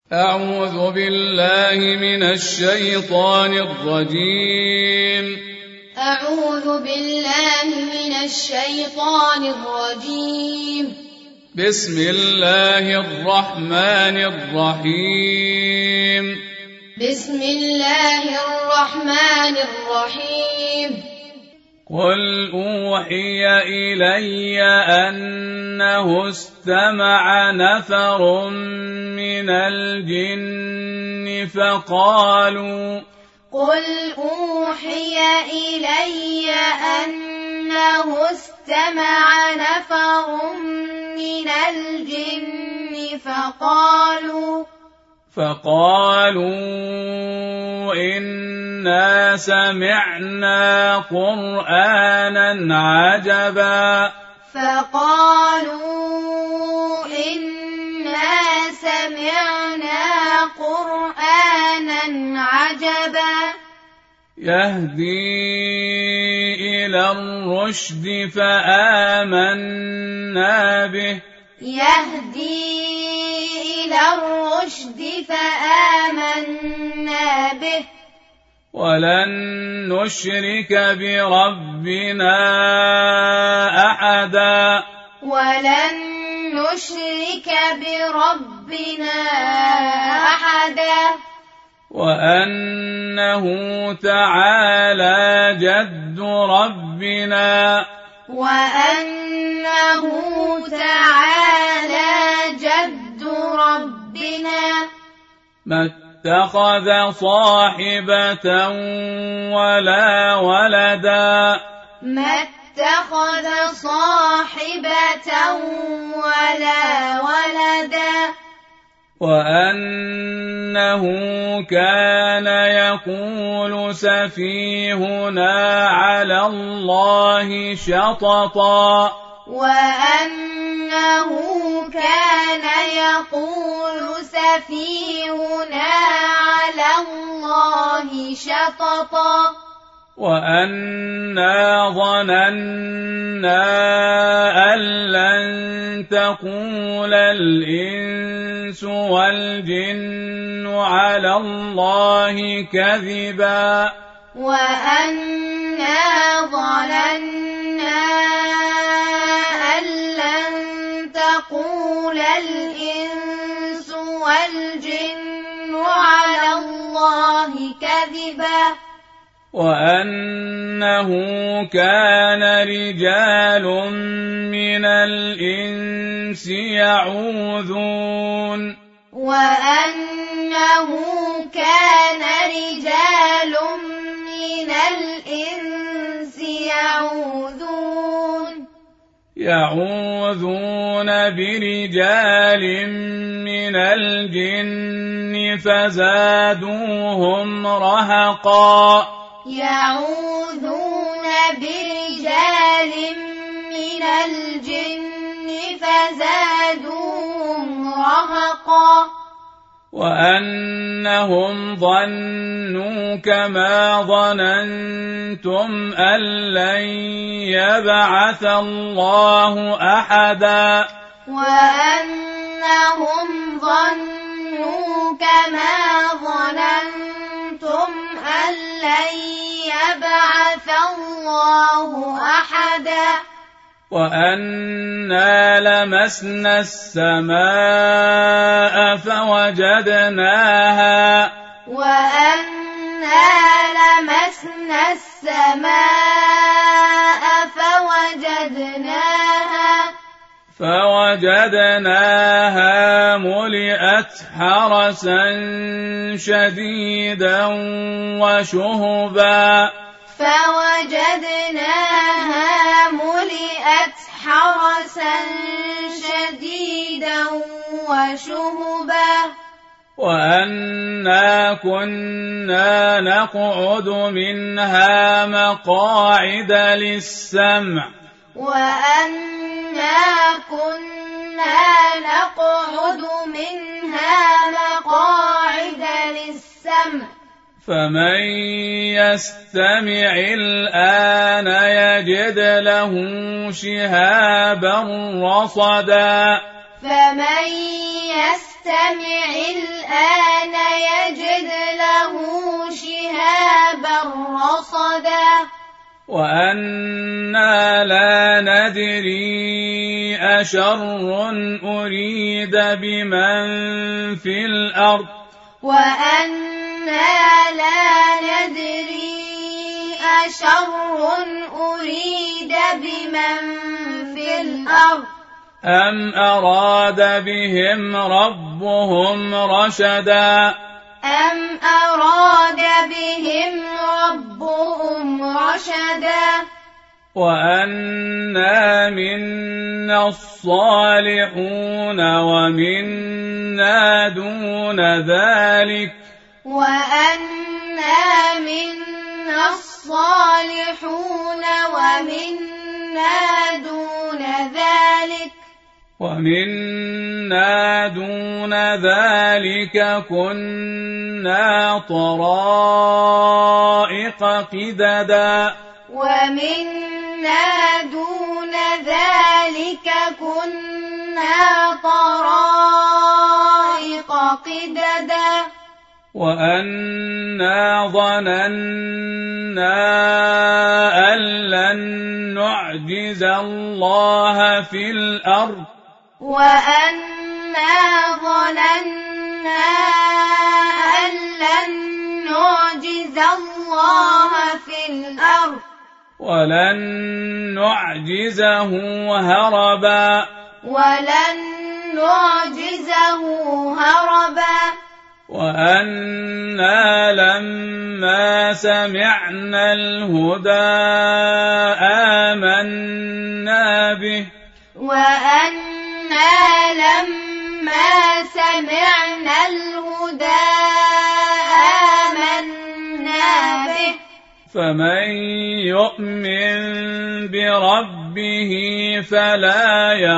أعوذ بالله من الشيطان الرجيم. أعوذ بالله من الشيطان الرجيم. بسم الله الرحمن الرحيم. بسم الله الرحمن الرحيم. قل أوحي إلي أنه استمع نفر من الجن فقالوا قل أوحي إلي أنه استمع نفر من الجن فقالوا إنا سمعنا قرآنا عجبا يهدي إلى الرشد فآمنا به ولن نشرك بربنا أحدا وأنه تعالى جد ربنا ما اتخذ صاحبة ولا ولدا وأنه كان يقول سفيهنا على الله شططا وأنا ظننا أن لن تقول الإنس والجن على الله كذبا وأنه كان رجال من الإنس يعوذون برجال من الجن فزادوهم رهقا وأنهم ظنوا كما ظننتم أن لن يبعث الله أحدا وأنا لمسنا السماء فوجدناها ملئت حرسا شديدا وشهبا وأنا كنا نقعد منها مقاعد للسمع فمن يستمع الآن يجد له شهابا رصدا يستمع الآن يجد له شهابا رصدا وأنا لا ندري أشر أريد بمن في الأرض وأنا لا ندري أشر أريد بمن في الأرض أم أراد بهم ربهم رشدا أم أراد بهم ربهم رشدا وأنا منا الصالحون ومنا دون ذلك وأنا منا الصالحون ومنا دون ذلك كنا طرائق قددا ومنا دون ذلك كنا طرائق قددا وأنا ظننا أن لن نعجز الله في الأرض وأنا ظننا أن لن نعجز الله في الأرض ولن نعجزه هربا وأنا لما سمعنا الهدى آمنا به وأنا لما سمعنا الهدى آمنا به فمن يؤمن بربه فلا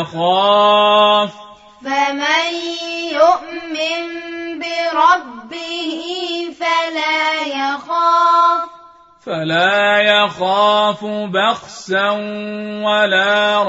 يخاف بخسا ولا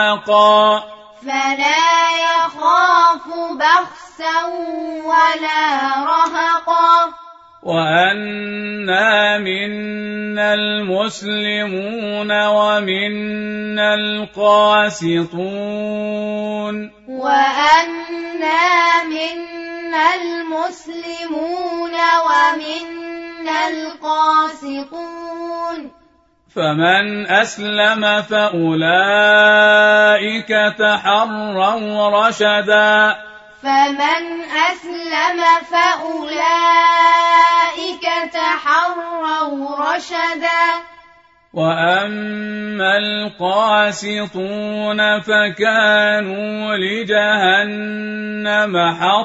رهقا وأنا منا المسلمون ومنا القاسطون فمن أسلم فأولئك تحروا رشدا وأما القاسطون فكانوا لجهنم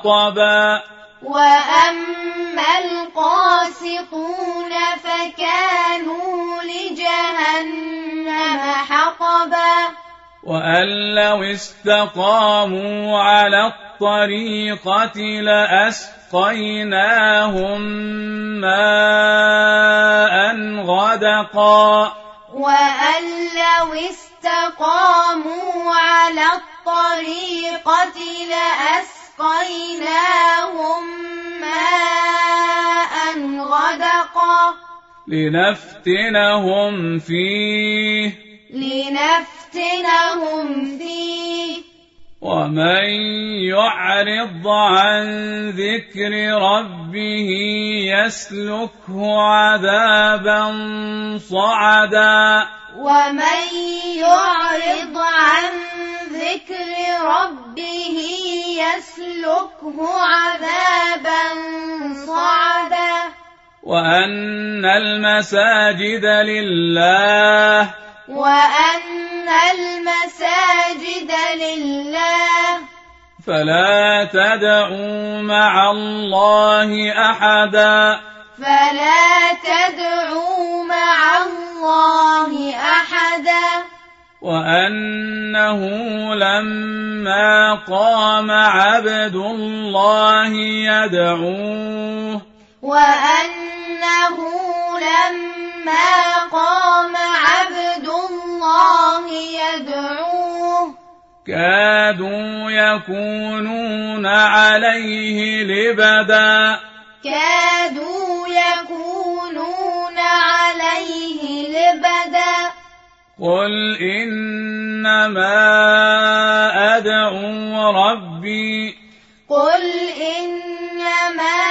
حطبا وأن لو استقاموا على الطريقة لأسقيناهم ماء غدقا لنفتنهم فيه ومن يعرض عن ذكر ربه يسلكه عذابا صعدا وأن المساجد لله فلا تدعوا مع الله أحدا وأنه لما قام عبد الله يدعوه كادوا يكونون عليه لبدا كادوا يكونون عليه لبدا قل إنما أدعو ربي قل إنما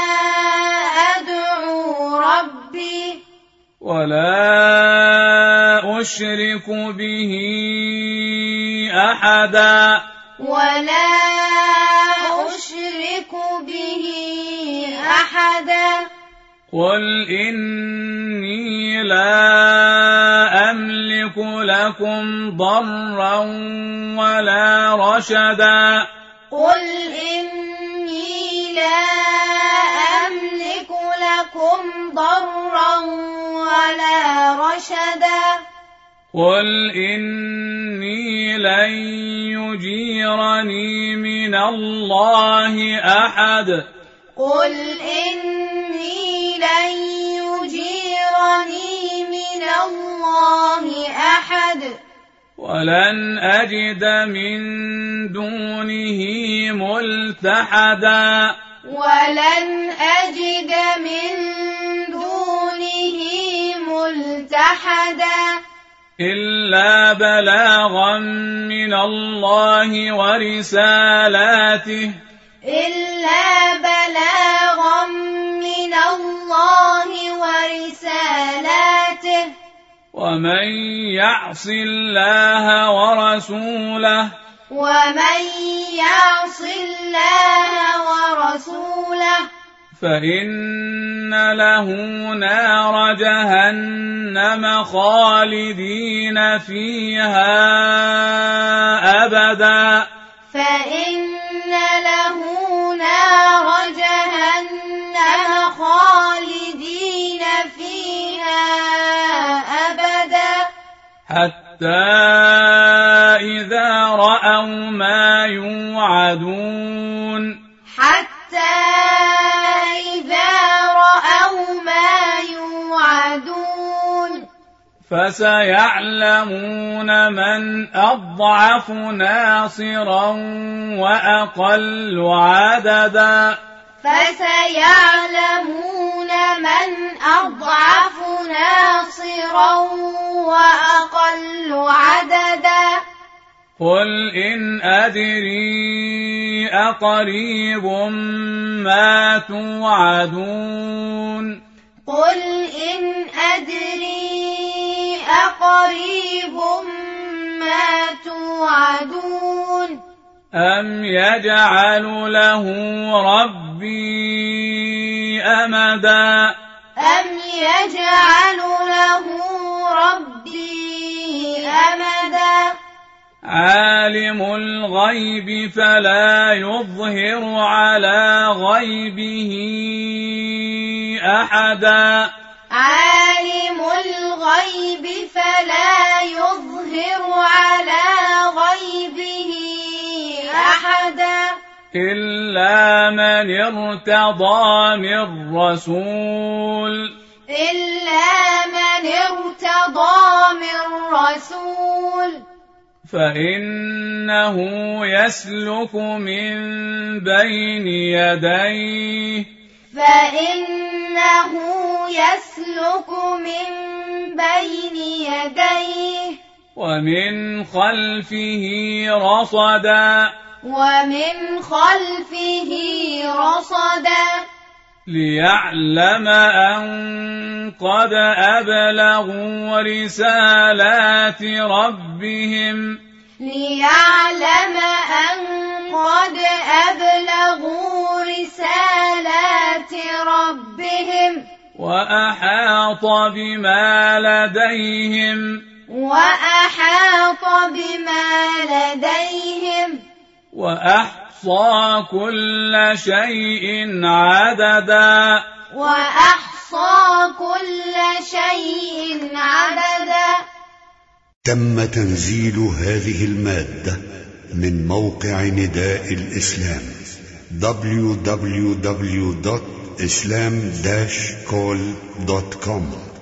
أدعو ربي ولا أشرك به أحدا ولا أشرك به أحدا قل إني لا أملك لكم ضرا ولا رشدا قل إني لا أملك لكم ضرا ولا رشدا قل إني لن يجيرني من الله أحد قل إني لن يجيرني من الله أحد ولن أجد من دونه ملتحدا ولن أجد من دونه ملتحدا إلا بلاغا من الله ورسالاته إلا بلاغا من الله ورسالاته ومن يعص الله ورسوله ومن يعص الله ورسوله فإن له نار جهنم خالدين فيها أبدا فإن له نار جهنم خالدين فيها أبدا حتى إذا رأوا ما يوعدون حتى إذا رأوا ما يوعدون فسيعلمون من أضعف ناصرا وأقل عددا فسيعلمون من أضعف ناصرا وأقل عددا قل إن أدري أقريب ما توعدون قل إن أدري أقريب ما توعدون أم يجعل له ربي أمدا أم يجعل له ربي أمدا عالم الغيب فلا يظهر على غيبه أحدا عالم الغيب فلا يظهر على غيبه أحدا إلا من ارتضى من رسول إلا من ارتضى من رسول فإنه يسلك من بين يديه فإنه يسلك من بين يديه ومن خلفه رصدا ومن خلفه رصدا ليعلم أن قد أبلغوا رسالات ربهم ليعلم أن قد أبلغوا رسالات ربهم وأحاط بما لديهم وأحاط بما لديهم وأحصى كل شيء عددا وأحصى كل شيء عددا. تم تنزيل هذه المادة من موقع نداء الإسلام www.islam-call.com